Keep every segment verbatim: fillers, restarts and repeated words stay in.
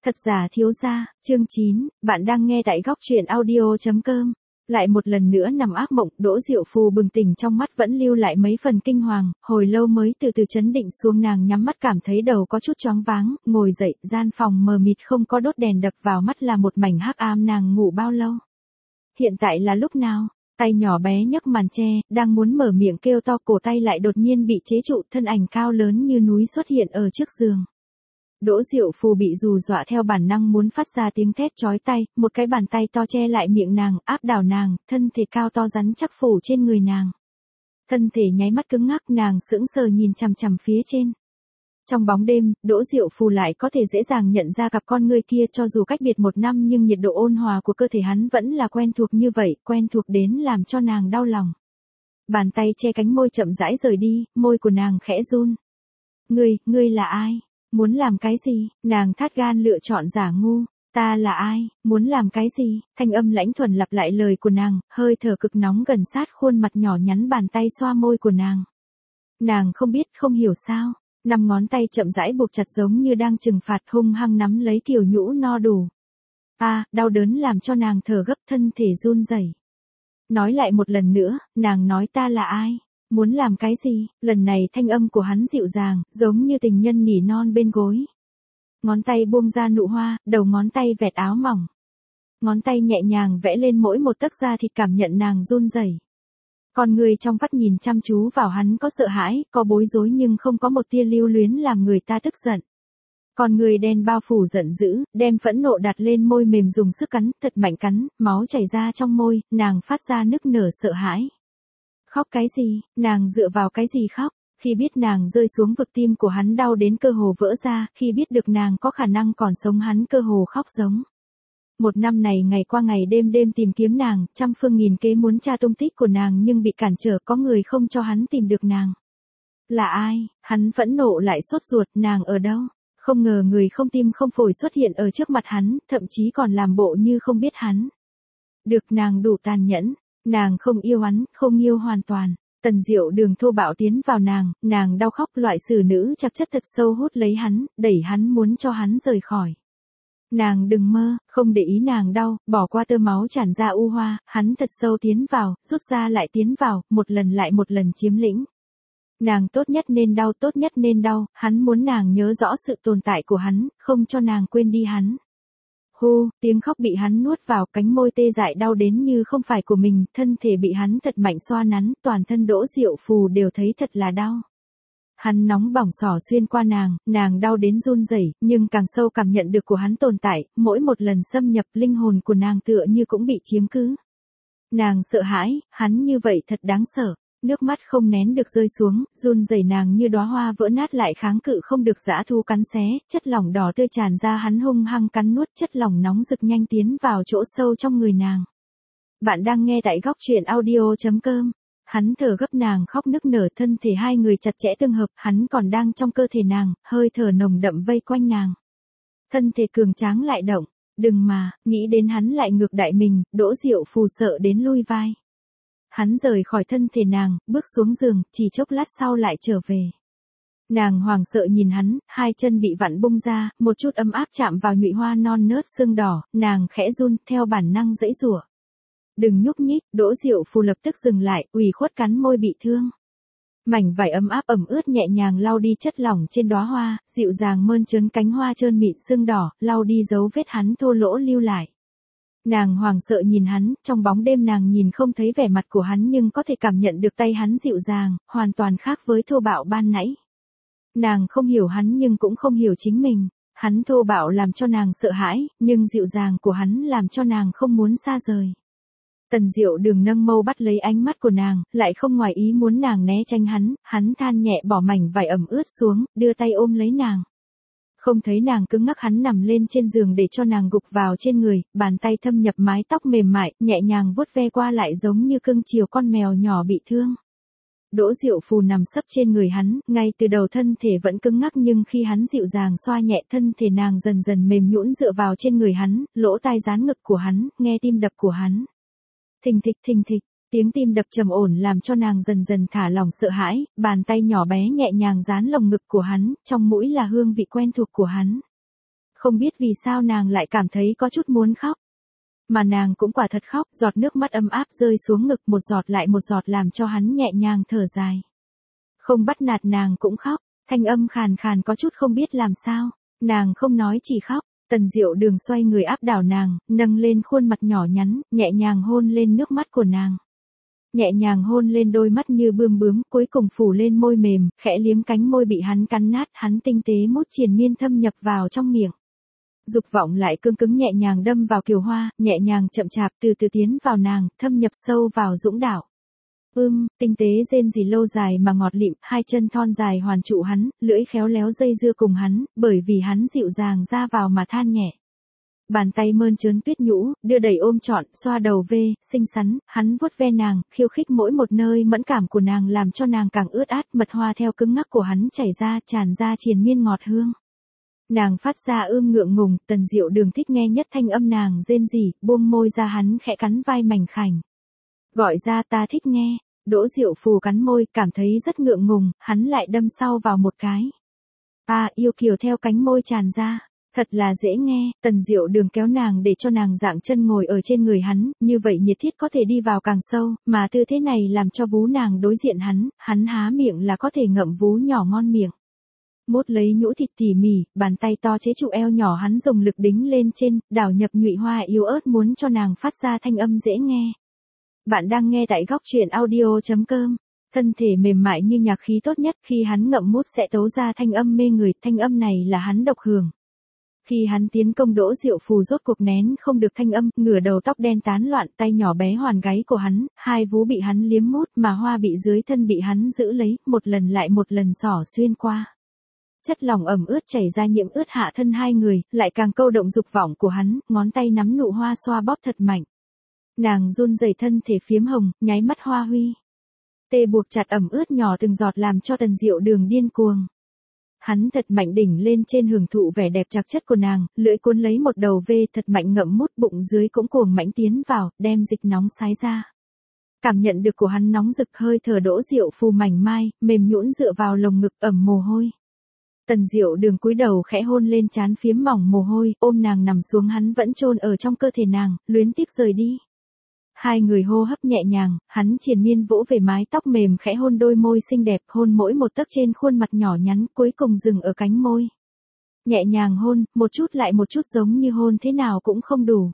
Thật giả thiếu gia, chương chín, bạn đang nghe tại góc truyện audio chấm com. Lại một lần nữa nằm ác mộng, Đỗ Diệu Phù bừng tỉnh trong mắt vẫn lưu lại mấy phần kinh hoàng, hồi lâu mới từ từ chấn định xuống. Nàng nhắm mắt cảm thấy đầu có chút choáng váng, ngồi dậy, gian phòng mờ mịt không có đốt đèn đập vào mắt là một mảnh hắc ám. Nàng ngủ bao lâu? Hiện tại là lúc nào? Tay nhỏ bé nhấc màn che, đang muốn mở miệng kêu to, cổ tay lại đột nhiên bị chế trụ, thân ảnh cao lớn như núi xuất hiện ở trước giường. Đỗ Diệu Phù bị hù dọa theo bản năng muốn phát ra tiếng thét chói tai, một cái bàn tay to che lại miệng nàng, áp đảo nàng, thân thể cao to rắn chắc phủ trên người nàng. Thân thể nháy mắt cứng ngắc, nàng sững sờ nhìn chằm chằm phía trên. Trong bóng đêm, Đỗ Diệu Phù lại có thể dễ dàng nhận ra cặp con ngươi kia, cho dù cách biệt một năm nhưng nhiệt độ ôn hòa của cơ thể hắn vẫn là quen thuộc như vậy, quen thuộc đến làm cho nàng đau lòng. Bàn tay che cánh môi chậm rãi rời đi, môi của nàng khẽ run. Ngươi, ngươi là ai? Muốn làm cái gì? Nàng thắt gan lựa chọn giả ngu. Ta là ai? Muốn làm cái gì? Thanh âm lãnh thuần lặp lại lời của nàng, hơi thở cực nóng gần sát khuôn mặt nhỏ nhắn, bàn tay xoa môi của nàng. Nàng không biết, không hiểu sao. Năm ngón tay chậm rãi buộc chặt giống như đang trừng phạt, hung hăng nắm lấy kiều nhũ no đủ. À, đau đớn làm cho nàng thở gấp, thân thể run rẩy. Nói lại một lần nữa, nàng nói ta là ai? Muốn làm cái gì? Lần này thanh âm của hắn dịu dàng, giống như tình nhân nỉ non bên gối. Ngón tay buông ra nụ hoa, đầu ngón tay vẹt áo mỏng. Ngón tay nhẹ nhàng vẽ lên mỗi một tấc da thịt, cảm nhận nàng run rẩy. Con người trong vắt nhìn chăm chú vào hắn, có sợ hãi, có bối rối nhưng không có một tia lưu luyến làm người ta tức giận. Con người đen bao phủ giận dữ, đem phẫn nộ đặt lên môi mềm, dùng sức cắn, thật mạnh cắn, máu chảy ra trong môi, nàng phát ra nức nở sợ hãi. Khóc cái gì? Nàng dựa vào cái gì khóc? Khi biết nàng rơi xuống vực, tim của hắn đau đến cơ hồ vỡ ra, khi biết được nàng có khả năng còn sống, hắn cơ hồ khóc giống. Một năm này ngày qua ngày đêm đêm tìm kiếm nàng, trăm phương nghìn kế muốn tra tung tích của nàng nhưng bị cản trở, có người không cho hắn tìm được nàng. Là ai? Hắn phẫn nộ lại sốt ruột, nàng ở đâu? Không ngờ người không tim không phổi xuất hiện ở trước mặt hắn, thậm chí còn làm bộ như không biết hắn. Được, nàng đủ tàn nhẫn. Nàng không yêu hắn, không yêu hoàn toàn. Tần Diệu Đường thô bạo tiến vào nàng, nàng đau khóc, loại xử nữ chắc chất thật sâu hút lấy hắn, đẩy hắn muốn cho hắn rời khỏi. Nàng đừng mơ, không để ý nàng đau, bỏ qua tơ máu tràn ra u hoa, hắn thật sâu tiến vào, rút ra lại tiến vào, một lần lại một lần chiếm lĩnh. Nàng tốt nhất nên đau, tốt nhất nên đau, hắn muốn nàng nhớ rõ sự tồn tại của hắn, không cho nàng quên đi hắn. Hu, tiếng khóc bị hắn nuốt vào, cánh môi tê dại đau đến như không phải của mình, thân thể bị hắn thật mạnh xoa nắn, toàn thân Đỗ Diệu Phù đều thấy thật là đau. Hắn nóng bỏng xỏ xuyên qua nàng, nàng đau đến run rẩy, nhưng càng sâu cảm nhận được của hắn tồn tại, mỗi một lần xâm nhập, linh hồn của nàng tựa như cũng bị chiếm cứ. Nàng sợ hãi, hắn như vậy thật đáng sợ. Nước mắt không nén được rơi xuống, run rẩy, nàng như đóa hoa vỡ nát lại kháng cự không được dã thu cắn xé, chất lỏng đỏ tươi tràn ra, hắn hung hăng cắn nuốt, chất lỏng nóng rực nhanh tiến vào chỗ sâu trong người nàng. Bạn đang nghe tại góc truyện audio chấm com. Hắn thở gấp, nàng khóc nức nở, thân thể hai người chặt chẽ tương hợp, hắn còn đang trong cơ thể nàng, hơi thở nồng đậm vây quanh nàng. Thân thể cường tráng lại động, đừng mà, nghĩ đến hắn lại ngược đại mình, Đỗ Diệu Phù sợ đến lui vai. Hắn rời khỏi thân thể nàng, bước xuống giường, chỉ chốc lát sau lại trở về. Nàng hoảng sợ nhìn hắn, hai chân bị vặn bung ra, một chút ấm áp chạm vào nhụy hoa non nớt sưng đỏ, nàng khẽ run, theo bản năng giãy giụa. Đừng nhúc nhích, Đỗ Diệu Phù lập tức dừng lại, ủy khuất cắn môi bị thương. Mảnh vải ấm áp ẩm ướt nhẹ nhàng lau đi chất lỏng trên đóa hoa, dịu dàng mơn trớn cánh hoa trơn mịn sưng đỏ, lau đi dấu vết hắn thô lỗ lưu lại. Nàng hoảng sợ nhìn hắn, trong bóng đêm nàng nhìn không thấy vẻ mặt của hắn nhưng có thể cảm nhận được tay hắn dịu dàng, hoàn toàn khác với thô bạo ban nãy. Nàng không hiểu hắn nhưng cũng không hiểu chính mình, hắn thô bạo làm cho nàng sợ hãi, nhưng dịu dàng của hắn làm cho nàng không muốn xa rời. Tần Diệu Đường nâng mâu bắt lấy ánh mắt của nàng, lại không ngoài ý muốn nàng né tránh hắn, hắn than nhẹ bỏ mảnh vải ẩm ướt xuống, đưa tay ôm lấy nàng. Không thấy nàng cứng ngắc, hắn nằm lên trên giường để cho nàng gục vào trên người, bàn tay thâm nhập mái tóc mềm mại, nhẹ nhàng vuốt ve qua lại giống như cưng chiều con mèo nhỏ bị thương. Đỗ Diệu Phù nằm sấp trên người hắn, ngay từ đầu thân thể vẫn cứng ngắc nhưng khi hắn dịu dàng xoa nhẹ, thân thể nàng dần dần mềm nhũn dựa vào trên người hắn, lỗ tai dán ngực của hắn, nghe tim đập của hắn. Thình thịch thình thịch, tiếng tim đập trầm ổn làm cho nàng dần dần thả lỏng sợ hãi, bàn tay nhỏ bé nhẹ nhàng dán lồng ngực của hắn, trong mũi là hương vị quen thuộc của hắn. Không biết vì sao nàng lại cảm thấy có chút muốn khóc. Mà nàng cũng quả thật khóc, giọt nước mắt ấm áp rơi xuống ngực một giọt lại một giọt làm cho hắn nhẹ nhàng thở dài. Không bắt nạt nàng cũng khóc, thanh âm khàn khàn có chút không biết làm sao, nàng không nói chỉ khóc. Tần Diệu Đường xoay người áp đảo nàng, nâng lên khuôn mặt nhỏ nhắn, nhẹ nhàng hôn lên nước mắt của nàng. Nhẹ nhàng hôn lên đôi mắt như bươm bướm, cuối cùng phủ lên môi mềm, khẽ liếm cánh môi bị hắn cắn nát, hắn tinh tế mút triền miên thâm nhập vào trong miệng. Dục vọng lại cương cứng nhẹ nhàng đâm vào kiều hoa, nhẹ nhàng chậm chạp từ từ tiến vào nàng, thâm nhập sâu vào dũng đảo. Ưm, tinh tế rên rỉ lâu dài mà ngọt lịm, hai chân thon dài hoàn trụ hắn, lưỡi khéo léo dây dưa cùng hắn, bởi vì hắn dịu dàng ra vào mà than nhẹ. Bàn tay mơn trớn tuyết nhũ, đưa đẩy ôm trọn, xoa đầu vê, xinh xắn, hắn vuốt ve nàng, khiêu khích mỗi một nơi mẫn cảm của nàng làm cho nàng càng ướt át, mật hoa theo cứng ngắc của hắn chảy ra, tràn ra triền miên ngọt hương. Nàng phát ra ưm ngượng ngùng, Tần Diệu Đường thích nghe nhất thanh âm nàng rên rỉ, buông môi ra hắn khẽ cắn vai mảnh khảnh. Gọi ra ta thích nghe. Đỗ Diệu Phù cắn môi, cảm thấy rất ngượng ngùng, hắn lại đâm sau vào một cái. À, yêu kiều theo cánh môi tràn ra, thật là dễ nghe. Tần Diệu Đường kéo nàng để cho nàng dạng chân ngồi ở trên người hắn, như vậy nhiệt thiết có thể đi vào càng sâu, mà tư thế này làm cho vú nàng đối diện hắn, hắn há miệng là có thể ngậm vú nhỏ ngon miệng. Mốt lấy nhũ thịt tỉ mỉ, bàn tay to chế trụ eo nhỏ hắn dùng lực đính lên trên, đảo nhập nhụy hoa yếu ớt muốn cho nàng phát ra thanh âm dễ nghe. Bạn đang nghe tại góc truyện audio chấm com. Thân thể mềm mại như nhạc khí tốt nhất, khi hắn ngậm mút sẽ tấu ra thanh âm mê người, thanh âm này là hắn độc hưởng. Khi hắn tiến công Đỗ Diệu Phù rốt cuộc nén không được thanh âm, ngửa đầu tóc đen tán loạn, tay nhỏ bé hoàn gáy của hắn, hai vú bị hắn liếm mút, mà hoa bị dưới thân bị hắn giữ lấy, một lần lại một lần xỏ xuyên qua. Chất lỏng ẩm ướt chảy ra nhiễm ướt hạ thân hai người, lại càng câu động dục vọng của hắn, ngón tay nắm nụ hoa xoa bóp thật mạnh. Nàng run rẩy thân thể phiếm hồng, nháy mắt hoa huy. Tê buộc chặt ẩm ướt nhỏ từng giọt làm cho Tần Diệu Đường điên cuồng. Hắn thật mạnh đỉnh lên trên hưởng thụ vẻ đẹp trạc chất của nàng, lưỡi cuốn lấy một đầu vê thật mạnh ngậm mút, bụng dưới cũng cuồng mãnh tiến vào, đem dịch nóng sái ra. Cảm nhận được của hắn nóng rực, hơi thở Đỗ Diệu Phù mảnh mai, mềm nhũn dựa vào lồng ngực ẩm mồ hôi. Tần Diệu Đường cúi đầu khẽ hôn lên trán phiếm mỏng mồ hôi, ôm nàng nằm xuống, hắn vẫn chôn ở trong cơ thể nàng, luyến tiếc rời đi. Hai người hô hấp nhẹ nhàng, hắn triền miên vỗ về mái tóc mềm khẽ hôn đôi môi xinh đẹp, hôn mỗi một tấc trên khuôn mặt nhỏ nhắn, cuối cùng dừng ở cánh môi. Nhẹ nhàng hôn, một chút lại một chút giống như hôn thế nào cũng không đủ.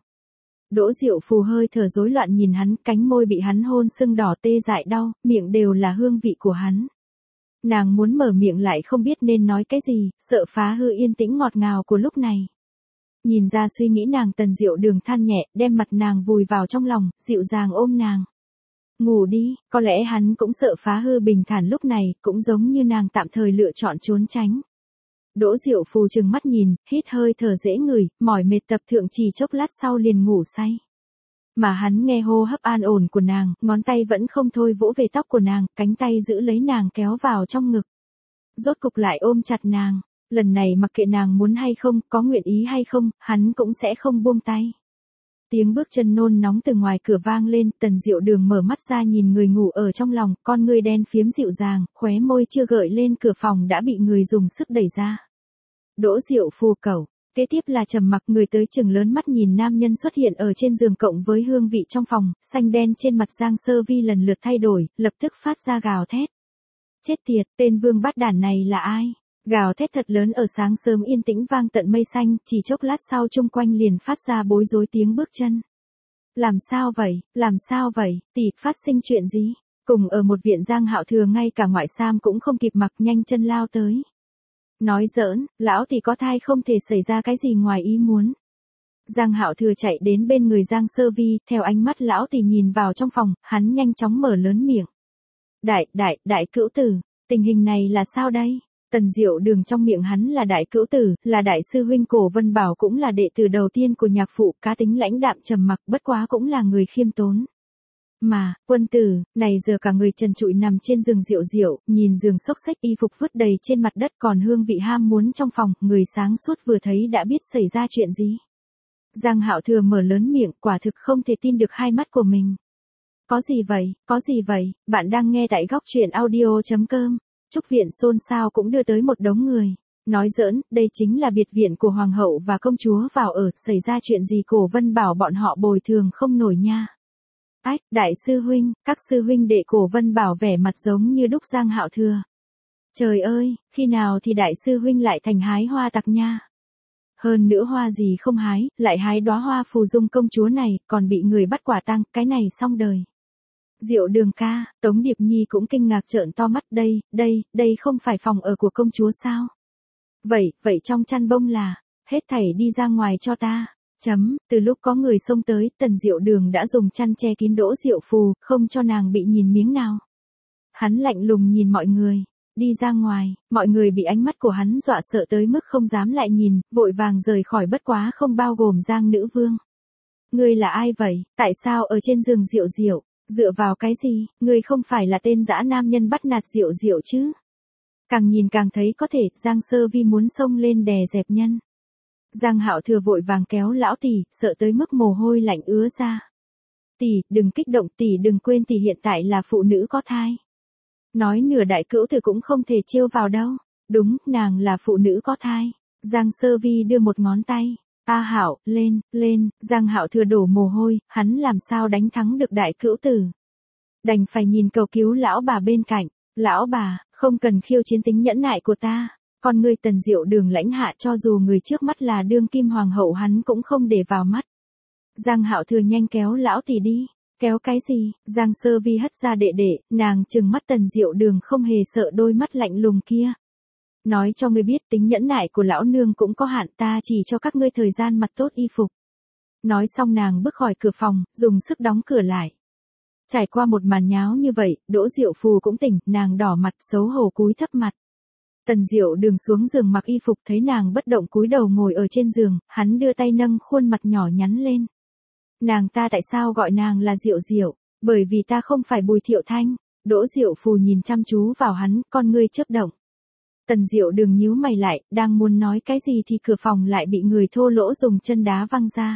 Đỗ Diệu Phù hơi thở rối loạn nhìn hắn, cánh môi bị hắn hôn sưng đỏ tê dại đau, miệng đều là hương vị của hắn. Nàng muốn mở miệng lại không biết nên nói cái gì, sợ phá hư yên tĩnh ngọt ngào của lúc này. Nhìn ra suy nghĩ nàng, Tần Diệu Đường than nhẹ, đem mặt nàng vùi vào trong lòng, dịu dàng ôm nàng. Ngủ đi, có lẽ hắn cũng sợ phá hư bình thản lúc này, cũng giống như nàng tạm thời lựa chọn trốn tránh. Đỗ Diệu Phù trừng mắt nhìn, hít hơi thở dễ ngửi, mỏi mệt tập thượng chỉ chốc lát sau liền ngủ say. Mà hắn nghe hô hấp an ổn của nàng, ngón tay vẫn không thôi vỗ về tóc của nàng, cánh tay giữ lấy nàng kéo vào trong ngực. Rốt cục lại ôm chặt nàng, lần này mặc kệ nàng muốn hay không, có nguyện ý hay không, hắn cũng sẽ không buông tay. Tiếng bước chân nôn nóng từ ngoài cửa vang lên, Tần Diệu Đường mở mắt ra nhìn người ngủ ở trong lòng, con ngươi đen phiếm dịu dàng, khóe môi chưa gợi lên cửa phòng đã bị người dùng sức đẩy ra. Đỗ Diệu Phù cẩu. Kế tiếp là trầm mặc, người tới chừng lớn mắt nhìn nam nhân xuất hiện ở trên giường cộng với hương vị trong phòng, xanh đen trên mặt Giang Sơ Vi lần lượt thay đổi, lập tức phát ra gào thét. Chết tiệt, tên vương bát đản này là ai? Gào thét thật lớn ở sáng sớm yên tĩnh vang tận mây xanh, chỉ chốc lát sau chung quanh liền phát ra bối rối tiếng bước chân. Làm sao vậy, làm sao vậy, tỷ, phát sinh chuyện gì? Cùng ở một viện Giang Hạo Thừa ngay cả ngoại sam cũng không kịp mặc nhanh chân lao tới. Nói giỡn, lão tỷ có thai không thể xảy ra cái gì ngoài ý muốn. Giang Hạo Thừa chạy đến bên người Giang Sơ Vi, theo ánh mắt lão tỷ nhìn vào trong phòng, hắn nhanh chóng mở lớn miệng. Đại, đại, đại cữu tử, tình hình này là sao đây? Tần Diệu Đường trong miệng hắn là đại cữu tử, là đại sư huynh Cổ Vân Bảo, cũng là đệ tử đầu tiên của nhạc phụ, cá tính lãnh đạm trầm mặc, bất quá cũng là người khiêm tốn. Mà, quân tử, này giờ cả người trần trụi nằm trên giường Diệu Diệu, nhìn giường xốc xách y phục vứt đầy trên mặt đất, còn hương vị ham muốn trong phòng, người sáng suốt vừa thấy đã biết xảy ra chuyện gì. Giang Hạo Thừa mở lớn miệng, quả thực không thể tin được hai mắt của mình. Có gì vậy, có gì vậy, bạn đang nghe tại góc truyện audio chấm com. Trúc viện xôn xao cũng đưa tới một đống người. Nói giỡn, đây chính là biệt viện của hoàng hậu và công chúa vào ở, xảy ra chuyện gì Cổ Vân Bảo bọn họ bồi thường không nổi nha. Ách, đại sư huynh, các sư huynh đệ Cổ Vân Bảo vẻ mặt giống như đúc Giang Hạo Thừa. Trời ơi, khi nào thì đại sư huynh lại thành hái hoa tặc nha. Hơn nữa hoa gì không hái, lại hái đóa hoa phù dung công chúa này, còn bị người bắt quả tang, cái này xong đời. Diệu Đường ca, Tống Điệp Nhi cũng kinh ngạc trợn to mắt, đây, đây, đây không phải phòng ở của công chúa sao? Vậy, vậy trong chăn bông là, hết thảy đi ra ngoài cho ta. Chấm, từ lúc có người xông tới, Tần Diệu Đường đã dùng chăn che kín Đỗ Diệu Phù, không cho nàng bị nhìn miếng nào. Hắn lạnh lùng nhìn mọi người, đi ra ngoài, mọi người bị ánh mắt của hắn dọa sợ tới mức không dám lại nhìn, vội vàng rời khỏi, bất quá không bao gồm Giang Nữ Vương. Ngươi là ai vậy, tại sao ở trên giường Diệu Diệu, dựa vào cái gì, ngươi không phải là tên dã nam nhân bắt nạt Diệu Diệu chứ? Càng nhìn càng thấy có thể, Giang Sơ Vi muốn xông lên đè dẹp nhân. Giang Hạo Thừa vội vàng kéo lão tỷ, sợ tới mức mồ hôi lạnh ứa ra. Tỷ, đừng kích động, tỷ đừng quên tỷ hiện tại là phụ nữ có thai. Nói nửa đại cữu tử cũng không thể trêu vào đâu. Đúng, nàng là phụ nữ có thai. Giang Sơ Vi đưa một ngón tay. A Hạo, lên, lên, Giang Hạo Thừa đổ mồ hôi, hắn làm sao đánh thắng được đại cữu tử. Đành phải nhìn cầu cứu lão bà bên cạnh. Lão bà, không cần khiêu chiến tính nhẫn nại của ta. Con ngươi Tần Diệu Đường lãnh hạ, cho dù người trước mắt là đương kim hoàng hậu hắn cũng không để vào mắt. Giang Hạo Thừa nhanh kéo lão tỷ đi. Kéo cái gì? Giang Sơ Vi hất ra đệ đệ, nàng trừng mắt Tần Diệu Đường không hề sợ đôi mắt lạnh lùng kia. Nói cho ngươi biết tính nhẫn nại của lão nương cũng có hạn, ta chỉ cho các ngươi thời gian mặc tốt y phục. Nói xong nàng bước khỏi cửa phòng, dùng sức đóng cửa lại. Trải qua một màn nháo như vậy, Đỗ Diệu Phù cũng tỉnh, nàng đỏ mặt xấu hổ cúi thấp mặt. Tần Diệu Đường xuống giường mặc y phục, thấy nàng bất động cúi đầu ngồi ở trên giường, hắn đưa tay nâng khuôn mặt nhỏ nhắn lên. Nàng ta tại sao gọi nàng là Diệu Diệu? Bởi vì ta không phải Bùi Thiệu Thanh. Đỗ Diệu Phù nhìn chăm chú vào hắn, con ngươi chớp động. Tần Diệu Đường nhíu mày lại, đang muốn nói cái gì thì cửa phòng lại bị người thô lỗ dùng chân đá văng ra.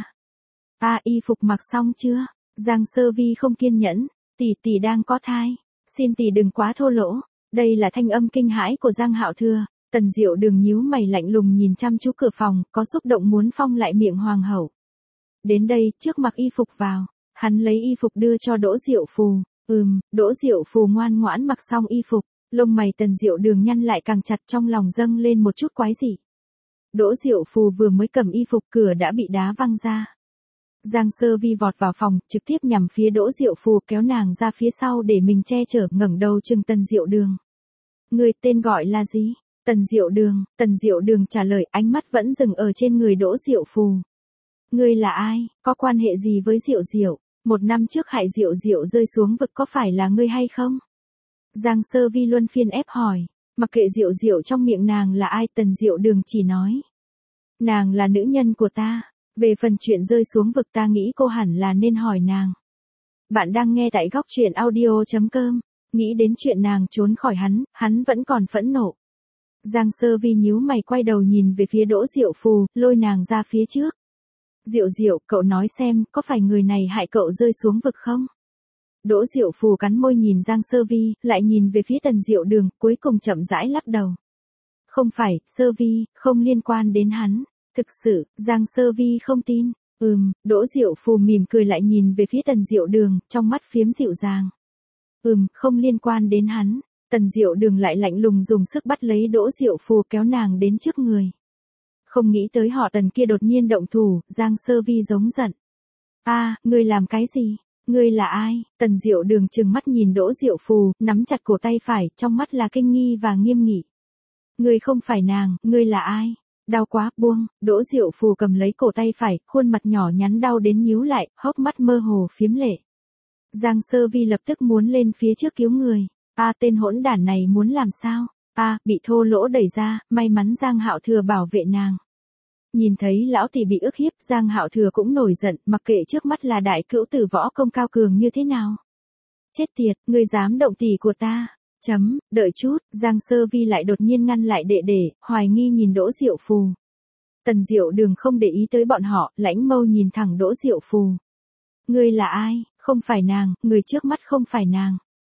A, y phục mặc xong chưa? Giang Sơ Vi không kiên nhẫn. Tỷ tỷ đang có thai. Xin tỷ đừng quá thô lỗ. Đây là thanh âm kinh hãi của Giang Hạo Thừa. Tần Diệu Đường nhíu mày lạnh lùng nhìn chăm chú cửa phòng, có xúc động muốn phong lại miệng hoàng hậu. Đến đây, trước mặc y phục vào. Hắn lấy y phục đưa cho Đỗ Diệu Phù. Ừm, Đỗ Diệu Phù ngoan ngoãn mặc xong y phục. Lông mày Tần Diệu Đường nhăn lại càng chặt, trong lòng dâng lên một chút quái dị. Đỗ Diệu Phù vừa mới cầm y phục, cửa đã bị đá văng ra. Giang Sơ Vi vọt vào phòng, trực tiếp nhằm phía Đỗ Diệu Phù, kéo nàng ra phía sau để mình che chở, ngẩng đầu trừng Tần Diệu Đường. Người tên gọi là gì? Tần Diệu Đường. Tần Diệu Đường trả lời, ánh mắt vẫn dừng ở trên người Đỗ Diệu Phù. Ngươi là ai, có quan hệ gì với Diệu Diệu? Một năm trước hại Diệu Diệu rơi xuống vực có phải là ngươi hay không? Giang Sơ Vi luân phiên ép hỏi. Mặc kệ Diệu Diệu trong miệng nàng là ai, Tần Diệu Đường chỉ nói. Nàng là nữ nhân của ta. Về phần chuyện rơi xuống vực ta nghĩ cô hẳn là nên hỏi nàng. Bạn đang nghe tại góc truyện audio chấm com. Nghĩ đến chuyện nàng trốn khỏi hắn, hắn vẫn còn phẫn nộ. Giang Sơ Vi nhíu mày quay đầu nhìn về phía Đỗ Diệu Phù, lôi nàng ra phía trước. Diệu Diệu, cậu nói xem, có phải người này hại cậu rơi xuống vực không? Đỗ Diệu Phù cắn môi nhìn Giang Sơ Vi, lại nhìn về phía Tần Diệu Đường, cuối cùng chậm rãi lắc đầu. Không phải, Sơ Vi, không liên quan đến hắn. Thực sự, Giang Sơ Vi không tin. Ừm, Đỗ Diệu Phù mỉm cười lại nhìn về phía Tần Diệu Đường, trong mắt phiếm dịu dàng. Ừm, không liên quan đến hắn. Tần Diệu Đường lại lạnh lùng dùng sức bắt lấy Đỗ Diệu Phù, kéo nàng đến trước người. Không nghĩ tới họ Tần kia đột nhiên động thủ, Giang Sơ Vi giống giận. A, à, ngươi làm cái gì? Ngươi là ai? Tần Diệu Đường trừng mắt nhìn Đỗ Diệu Phù, nắm chặt cổ tay phải, trong mắt là kinh nghi và nghiêm nghị. Ngươi không phải nàng, ngươi là ai? Đau quá, buông. Đỗ Diệu Phù cầm lấy cổ tay phải, khuôn mặt nhỏ nhắn đau đến nhíu lại, hốc mắt mơ hồ phiếm lệ. Giang Sơ Vi lập tức muốn lên phía trước cứu người. A, à, tên hỗn đản này muốn làm sao? A, à, bị thô lỗ đẩy ra, may mắn Giang Hạo Thừa bảo vệ nàng. Nhìn thấy lão tỷ bị ức hiếp, Giang Hạo Thừa cũng nổi giận, mặc kệ trước mắt là đại cữu tử võ công cao cường như thế nào. Chết tiệt, ngươi dám động tỷ của ta. Chấm, đợi chút, Giang Sơ Vi lại đột nhiên ngăn lại đệ đệ, hoài nghi nhìn Đỗ Diệu Phù. Tần Diệu Đường không để ý tới bọn họ, lãnh mâu nhìn thẳng Đỗ Diệu Phù. Ngươi là ai? Không phải nàng, người trước mắt không phải nàng.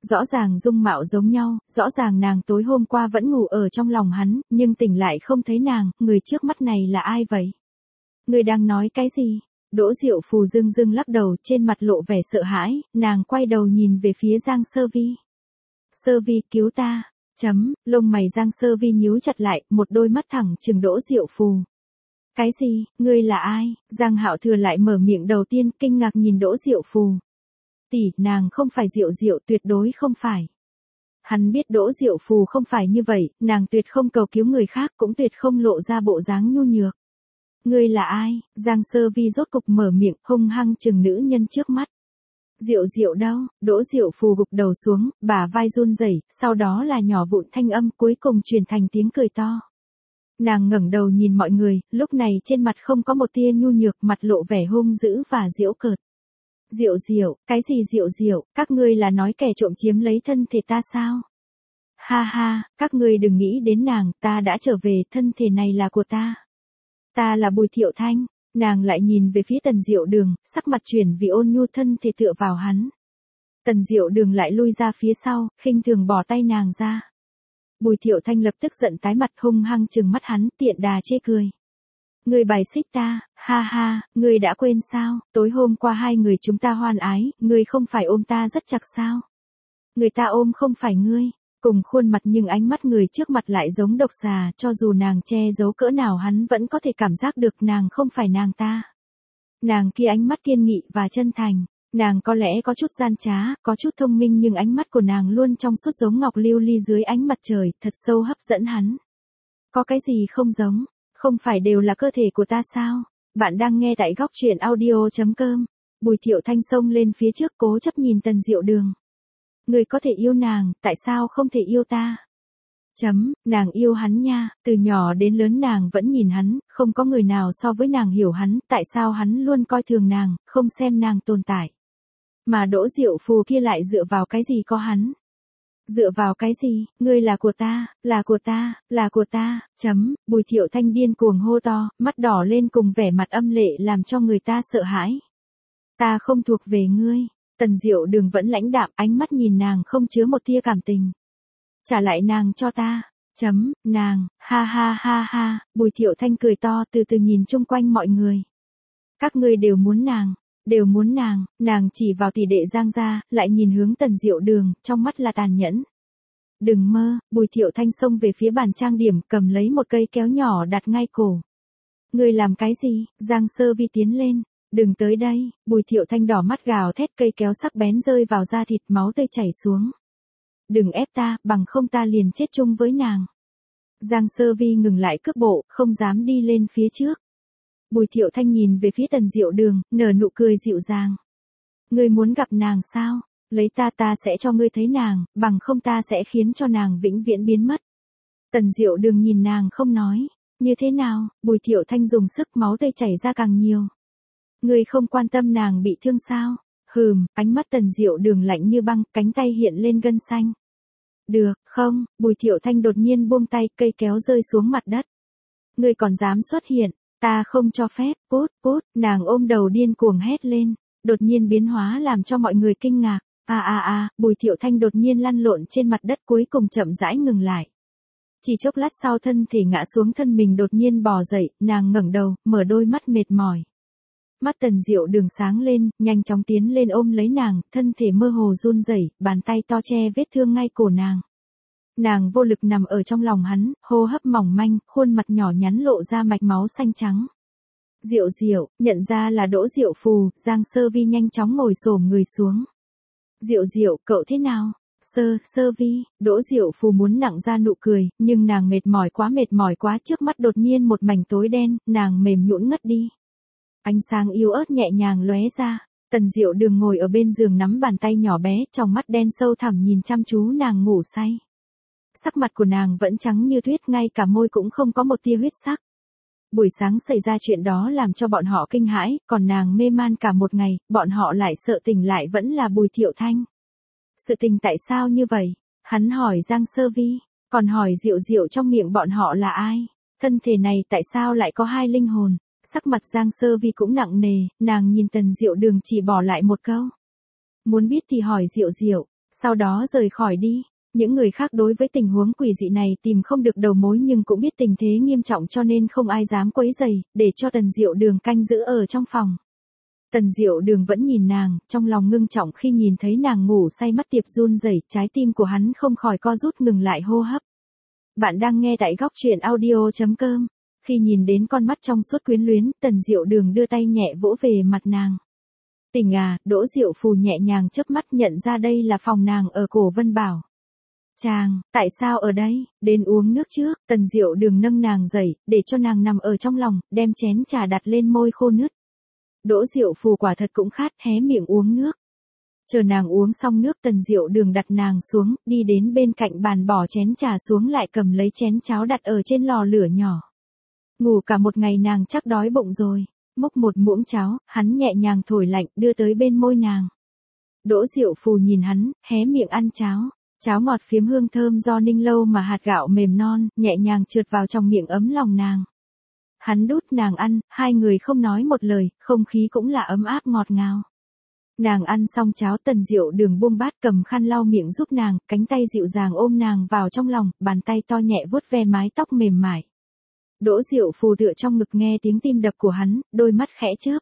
Rõ ràng dung mạo giống nhau, rõ ràng nàng tối hôm qua vẫn ngủ ở trong lòng hắn, nhưng tỉnh lại không thấy nàng, người trước mắt này là ai vậy? Người đang nói cái gì? Đỗ Diệu Phù dưng dưng lắc đầu, trên mặt lộ vẻ sợ hãi, nàng quay đầu nhìn về phía Giang Sơ Vi. Sơ Vi, cứu ta. Chấm, lông mày Giang Sơ Vi nhíu chặt lại, một đôi mắt thẳng trừng Đỗ Diệu Phù. Cái gì, ngươi là ai? Giang Hạo Thừa lại mở miệng đầu tiên, kinh ngạc nhìn Đỗ Diệu Phù. Tỷ, nàng không phải Diệu Diệu, tuyệt đối không phải. Hắn biết Đỗ Diệu Phù không phải như vậy, nàng tuyệt không cầu cứu người khác, cũng tuyệt không lộ ra bộ dáng nhu nhược. Ngươi là ai? Giang Sơ Vi rốt cục mở miệng, hung hăng trừng nữ nhân trước mắt. Diệu Diệu đâu? Đỗ Diệu Phù gục đầu xuống, bả vai run rẩy, sau đó là nhỏ vụn thanh âm, cuối cùng truyền thành tiếng cười to. Nàng ngẩng đầu nhìn mọi người, lúc này trên mặt không có một tia nhu nhược, mặt lộ vẻ hung dữ và giễu cợt. Diệu Diệu, cái gì Diệu Diệu, các ngươi là nói kẻ trộm chiếm lấy thân thể ta sao? Ha ha, các ngươi đừng nghĩ đến nàng, ta đã trở về, thân thể này là của ta. Ta là Bùi Thiệu Thanh. Nàng lại nhìn về phía Tần Diệu Đường, sắc mặt chuyển vì ôn nhu, thân thể tựa vào hắn. Tần Diệu Đường lại lui ra phía sau, khinh thường bỏ tay nàng ra. Bùi Thiệu Thanh lập tức giận tái mặt, hung hăng trừng mắt hắn, tiện đà chê cười. Ngươi bài xích ta, ha ha, ngươi đã quên sao, tối hôm qua hai người chúng ta hoan ái, ngươi không phải ôm ta rất chặt sao? Người ta ôm không phải ngươi. Cùng khuôn mặt nhưng ánh mắt người trước mặt lại giống độc xà, cho dù nàng che giấu cỡ nào hắn vẫn có thể cảm giác được nàng không phải nàng ta. Nàng kia ánh mắt kiên nghị và chân thành, nàng có lẽ có chút gian trá, có chút thông minh nhưng ánh mắt của nàng luôn trong suốt giống ngọc lưu ly dưới ánh mặt trời, thật sâu hấp dẫn hắn. Có cái gì không giống, không phải đều là cơ thể của ta sao? Bạn đang nghe tại góc truyện audio chấm com. Bùi Thiệu Thanh xông lên phía trước cố chấp nhìn Tần Diệu Đường. Người có thể yêu nàng, tại sao không thể yêu ta? Chấm, nàng yêu hắn nha, từ nhỏ đến lớn nàng vẫn nhìn hắn, không có người nào so với nàng hiểu hắn, tại sao hắn luôn coi thường nàng, không xem nàng tồn tại. Mà Đỗ Diệu Phù kia lại dựa vào cái gì có hắn? Dựa vào cái gì, ngươi là của ta, là của ta, là của ta, chấm, Bùi Thiệu Thanh điên cuồng hô to, mắt đỏ lên cùng vẻ mặt âm lệ làm cho người ta sợ hãi. Ta không thuộc về ngươi. Tần Diệu Đường vẫn lãnh đạm, ánh mắt nhìn nàng không chứa một tia cảm tình. Trả lại nàng cho ta. Chấm, nàng, ha ha ha ha, Bùi Thiệu Thanh cười to từ từ nhìn chung quanh mọi người. Các ngươi đều muốn nàng, đều muốn nàng, nàng chỉ vào tỷ đệ Giang gia, lại nhìn hướng Tần Diệu Đường, trong mắt là tàn nhẫn. Đừng mơ, Bùi Thiệu Thanh xông về phía bàn trang điểm, cầm lấy một cây kéo nhỏ đặt ngay cổ. Ngươi làm cái gì? Giang Sơ Vi tiến lên. Đừng tới đây, Bùi Thiệu Thanh đỏ mắt gào thét, cây kéo sắc bén rơi vào da thịt, máu tươi chảy xuống. Đừng ép ta, bằng không ta liền chết chung với nàng. Giang Sơ Vi ngừng lại cước bộ, không dám đi lên phía trước. Bùi Thiệu Thanh nhìn về phía Tần Diệu Đường, nở nụ cười dịu dàng. Ngươi muốn gặp nàng sao? Lấy ta ta sẽ cho ngươi thấy nàng, bằng không ta sẽ khiến cho nàng vĩnh viễn biến mất. Tần Diệu Đường nhìn nàng không nói. Như thế nào? Bùi Thiệu Thanh dùng sức, máu tươi chảy ra càng nhiều. Ngươi không quan tâm nàng bị thương sao? Hừm, ánh mắt Tần Diệu Đường lạnh như băng, cánh tay hiện lên gân xanh. Được, không, Bùi Thiệu Thanh đột nhiên buông tay, cây kéo rơi xuống mặt đất. Ngươi còn dám xuất hiện, ta không cho phép, cút, cút, nàng ôm đầu điên cuồng hét lên, đột nhiên biến hóa làm cho mọi người kinh ngạc. À à à, Bùi Thiệu Thanh đột nhiên lăn lộn trên mặt đất, cuối cùng chậm rãi ngừng lại. Chỉ chốc lát sau thân thể ngã xuống, thân mình đột nhiên bò dậy, nàng ngẩng đầu, mở đôi mắt mệt mỏi. Mắt Tần Diệu Đường sáng lên, nhanh chóng tiến lên ôm lấy nàng, thân thể mơ hồ run rẩy, bàn tay to che vết thương ngay cổ nàng. Nàng vô lực nằm ở trong lòng hắn, hô hấp mỏng manh, khuôn mặt nhỏ nhắn lộ ra mạch máu xanh trắng. Diệu Diệu, nhận ra là Đỗ Diệu Phù, Giang Sơ Vi nhanh chóng ngồi xổm người xuống. Diệu Diệu, cậu thế nào? Sơ, Sơ Vi, Đỗ Diệu Phù muốn nặng ra nụ cười, nhưng nàng mệt mỏi quá mệt mỏi quá, trước mắt đột nhiên một mảnh tối đen, nàng mềm nhũn ngất đi. Ánh sáng yếu ớt nhẹ nhàng lóe ra, Tần Diệu Đường ngồi ở bên giường nắm bàn tay nhỏ bé, trong mắt đen sâu thẳm nhìn chăm chú nàng ngủ say. Sắc mặt của nàng vẫn trắng như tuyết, ngay cả môi cũng không có một tia huyết sắc. Buổi sáng xảy ra chuyện đó làm cho bọn họ kinh hãi, còn nàng mê man cả một ngày, bọn họ lại sợ tỉnh lại vẫn là Bùi Thiệu Thanh. Sự tình tại sao như vậy? Hắn hỏi Giang Sơ Vi, còn hỏi Diệu Diệu trong miệng bọn họ là ai? Thân thể này tại sao lại có hai linh hồn? Sắc mặt Giang Sơ Vi cũng nặng nề, nàng nhìn Tần Diệu Đường chỉ bỏ lại một câu. Muốn biết thì hỏi Diệu Diệu. Sau đó rời khỏi đi. Những người khác đối với tình huống quỷ dị này tìm không được đầu mối nhưng cũng biết tình thế nghiêm trọng cho nên không ai dám quấy rầy, để cho Tần Diệu Đường canh giữ ở trong phòng. Tần Diệu Đường vẫn nhìn nàng, trong lòng ngưng trọng khi nhìn thấy nàng ngủ say mắt tiệp run rẩy, trái tim của hắn không khỏi co rút ngừng lại hô hấp. Bạn đang nghe tại góc truyện audio chấm com. Khi nhìn đến con mắt trong suốt quyến luyến, Tần Diệu Đường đưa tay nhẹ vỗ về mặt nàng. Tỉnh à, Đỗ Diệu Phù nhẹ nhàng chớp mắt nhận ra đây là phòng nàng ở Cổ Vân Bảo. Chàng, tại sao ở đây, đến uống nước trước, Tần Diệu Đường nâng nàng dậy, để cho nàng nằm ở trong lòng, đem chén trà đặt lên môi khô nứt. Đỗ Diệu Phù quả thật cũng khát, hé miệng uống nước. Chờ nàng uống xong nước, Tần Diệu Đường đặt nàng xuống, đi đến bên cạnh bàn bỏ chén trà xuống lại cầm lấy chén cháo đặt ở trên lò lửa nhỏ. Ngủ cả một ngày nàng chắc đói bụng rồi, múc một muỗng cháo, hắn nhẹ nhàng thổi lạnh đưa tới bên môi nàng. Đỗ Diệu Phù nhìn hắn, hé miệng ăn cháo. Cháo ngọt phiếm hương thơm do ninh lâu mà hạt gạo mềm non, nhẹ nhàng trượt vào trong miệng ấm lòng nàng. Hắn đút nàng ăn, hai người không nói một lời, không khí cũng là ấm áp ngọt ngào. Nàng ăn xong cháo, Tần Diệu Đường buông bát cầm khăn lau miệng giúp nàng, cánh tay dịu dàng ôm nàng vào trong lòng, bàn tay to nhẹ vuốt ve mái tóc mềm mại. Đỗ Diệu Phù tựa trong ngực nghe tiếng tim đập của hắn, đôi mắt khẽ chớp.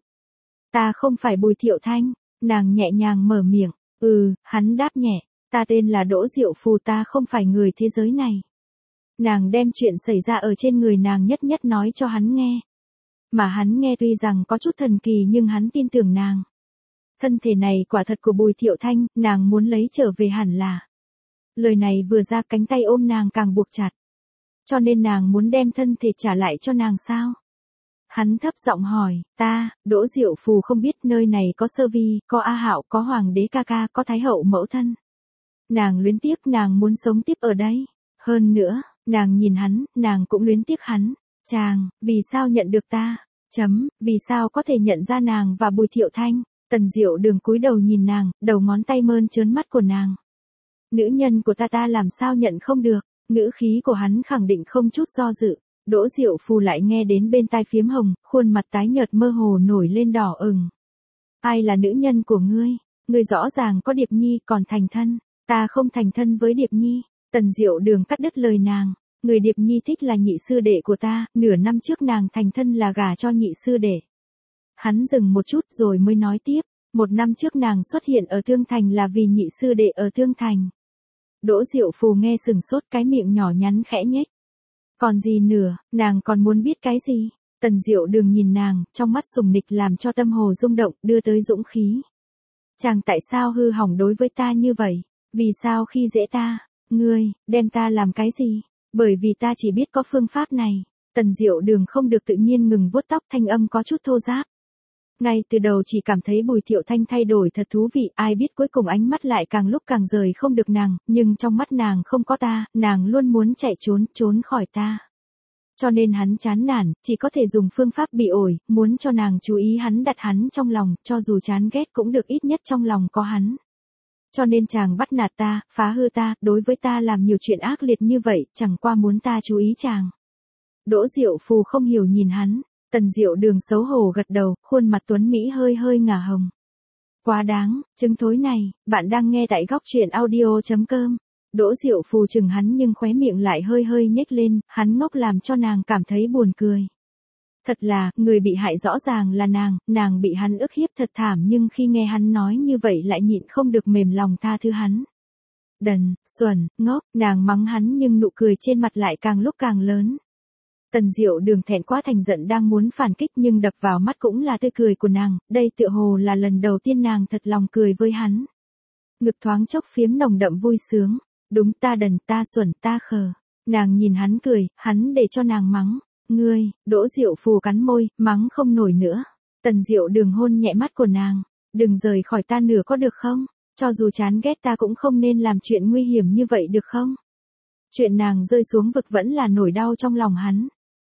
Ta không phải Bùi Thiệu Thanh, nàng nhẹ nhàng mở miệng. Ừ, hắn đáp nhẹ. Ta tên là Đỗ Diệu Phù, ta không phải người thế giới này. Nàng đem chuyện xảy ra ở trên người nàng nhất nhất nói cho hắn nghe. Mà hắn nghe tuy rằng có chút thần kỳ nhưng hắn tin tưởng nàng. Thân thể này quả thật của Bùi Thiệu Thanh, nàng muốn lấy trở về hẳn là. Lời này vừa ra cánh tay ôm nàng càng buộc chặt. Cho nên nàng muốn đem thân thể trả lại cho nàng sao? Hắn thấp giọng hỏi, ta, Đỗ Diệu Phù không biết nơi này có Sơ Vi, có A Hạo, có Hoàng đế ca ca, có Thái hậu mẫu thân. Nàng luyến tiếc, nàng muốn sống tiếp ở đây. Hơn nữa, nàng nhìn hắn, nàng cũng luyến tiếc hắn. Chàng, vì sao nhận được ta? Chấm, vì sao có thể nhận ra nàng và Bùi Thiệu Thanh? Tần Diệu Đường cúi đầu nhìn nàng, đầu ngón tay mơn trớn mắt của nàng. Nữ nhân của ta ta làm sao nhận không được? Ngữ khí của hắn khẳng định không chút do dự. Đỗ Diệu Phù lại nghe đến bên tai phiếm hồng, khuôn mặt tái nhợt mơ hồ nổi lên đỏ ửng. Ai là nữ nhân của ngươi? Ngươi rõ ràng có Điệp Nhi còn thành thân. Ta không thành thân với Điệp Nhi. Tần Diệu Đường cắt đứt lời nàng. Người Điệp Nhi thích là nhị sư đệ của ta, nửa năm trước nàng thành thân là gả cho nhị sư đệ. Hắn dừng một chút rồi mới nói tiếp. Một năm trước nàng xuất hiện ở Thương Thành là vì nhị sư đệ ở Thương Thành. Đỗ Diệu Phù nghe sừng sốt, cái miệng nhỏ nhắn khẽ nhếch. Còn gì nữa, nàng còn muốn biết cái gì? Tần Diệu Đường nhìn nàng, trong mắt sùng nịch làm cho tâm hồ rung động, đưa tới dũng khí. Chàng tại sao hư hỏng đối với ta như vậy? Vì sao khi dễ ta? Ngươi, đem ta làm cái gì? Bởi vì ta chỉ biết có phương pháp này. Tần Diệu Đường không được tự nhiên ngừng vuốt tóc, thanh âm có chút thô ráp. Ngay từ đầu chỉ cảm thấy Bùi Thiệu Thanh thay đổi thật thú vị, ai biết cuối cùng ánh mắt lại càng lúc càng rời không được nàng, nhưng trong mắt nàng không có ta, nàng luôn muốn chạy trốn, trốn khỏi ta. Cho nên hắn chán nản, chỉ có thể dùng phương pháp bị ổi, muốn cho nàng chú ý hắn, đặt hắn trong lòng, cho dù chán ghét cũng được ít nhất trong lòng có hắn. Cho nên chàng bắt nạt ta, phá hư ta, đối với ta làm nhiều chuyện ác liệt như vậy, chẳng qua muốn ta chú ý chàng. Đỗ Diệu Phù không hiểu nhìn hắn. Tần Diệu Đường xấu hổ gật đầu, khuôn mặt tuấn Mỹ hơi hơi ngả hồng. Quá đáng, trứng thối này, bạn đang nghe tại góc truyện audio chấm com. Đỗ Diệu Phù chừng hắn nhưng khóe miệng lại hơi hơi nhếch lên, hắn ngốc làm cho nàng cảm thấy buồn cười. Thật là, người bị hại rõ ràng là nàng, nàng bị hắn ức hiếp thật thảm nhưng khi nghe hắn nói như vậy lại nhịn không được mềm lòng tha thứ hắn. Đần, xuẩn, ngốc, nàng mắng hắn nhưng nụ cười trên mặt lại càng lúc càng lớn. Tần Diệu Đường thẹn quá thành giận đang muốn phản kích nhưng đập vào mắt cũng là tươi cười của nàng, đây tựa hồ là lần đầu tiên nàng thật lòng cười với hắn. Ngực thoáng chốc phiếm nồng đậm vui sướng, đúng ta đần, ta xuẩn, ta khờ. Nàng nhìn hắn cười, hắn để cho nàng mắng, ngươi, Đỗ Diệu Phù cắn môi, mắng không nổi nữa. Tần Diệu Đường hôn nhẹ mắt của nàng, đừng rời khỏi ta nửa có được không, cho dù chán ghét ta cũng không nên làm chuyện nguy hiểm như vậy được không. Chuyện nàng rơi xuống vực vẫn là nỗi đau trong lòng hắn.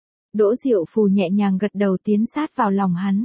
Đỗ Diệu Phù nhẹ nhàng gật đầu tiến sát vào lòng hắn.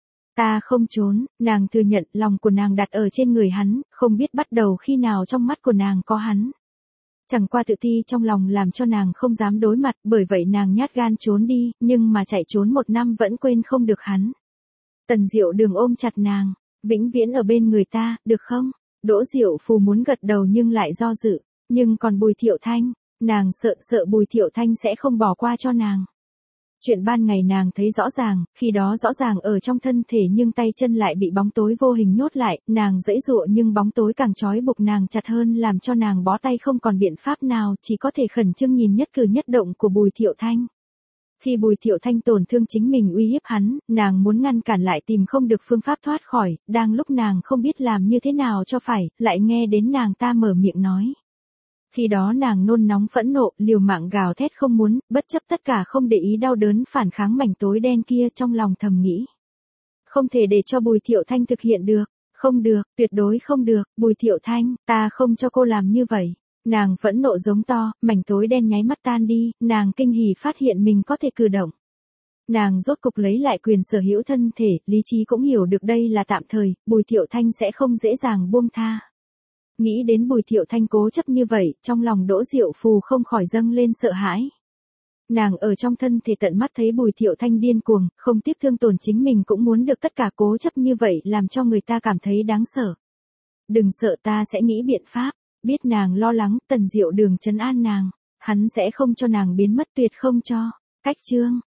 Ta không trốn, nàng thừa nhận lòng của nàng đặt ở trên người hắn, không biết bắt đầu khi nào trong mắt của nàng có hắn. Chẳng qua tự ti trong lòng làm cho nàng không dám đối mặt, bởi vậy nàng nhát gan trốn đi, nhưng mà chạy trốn một năm vẫn quên không được hắn. Tần Diệu Đường ôm chặt nàng, vĩnh viễn ở bên người ta, được không? Đỗ Diệu Phù muốn gật đầu nhưng lại do dự, nhưng còn Bùi Thiệu Thanh, nàng sợ sợ Bùi Thiệu Thanh sẽ không bỏ qua cho nàng. Chuyện ban ngày nàng thấy rõ ràng, khi đó rõ ràng ở trong thân thể nhưng tay chân lại bị bóng tối vô hình nhốt lại, nàng giãy giụa nhưng bóng tối càng trói buộc nàng chặt hơn làm cho nàng bó tay không còn biện pháp nào, chỉ có thể khẩn trương nhìn nhất cử nhất động của Bùi Thiệu Thanh. Khi Bùi Thiệu Thanh tổn thương chính mình uy hiếp hắn, nàng muốn ngăn cản lại tìm không được phương pháp thoát khỏi, đang lúc nàng không biết làm như thế nào cho phải, lại nghe đến nàng ta mở miệng nói. Khi đó nàng nôn nóng phẫn nộ, liều mạng gào thét không muốn, bất chấp tất cả không để ý đau đớn phản kháng mảnh tối đen kia trong lòng thầm nghĩ. Không thể để cho Bùi Thiệu Thanh thực hiện được, không được, tuyệt đối không được, Bùi Thiệu Thanh, ta không cho cô làm như vậy. Nàng phẫn nộ giống to, mảnh tối đen nháy mắt tan đi, nàng kinh hỉ phát hiện mình có thể cử động. Nàng rốt cục lấy lại quyền sở hữu thân thể, lý trí cũng hiểu được đây là tạm thời, Bùi Thiệu Thanh sẽ không dễ dàng buông tha. Nghĩ đến Bùi Thiệu Thanh cố chấp như vậy, trong lòng Đỗ Diệu Phù không khỏi dâng lên sợ hãi. Nàng ở trong thân thể tận mắt thấy Bùi Thiệu Thanh điên cuồng, không tiếc thương tổn chính mình cũng muốn được tất cả cố chấp như vậy làm cho người ta cảm thấy đáng sợ. Đừng sợ, ta sẽ nghĩ biện pháp. Biết nàng lo lắng, Tần Diệu Đường trấn an nàng, hắn sẽ không cho nàng biến mất, tuyệt không cho. Cách chương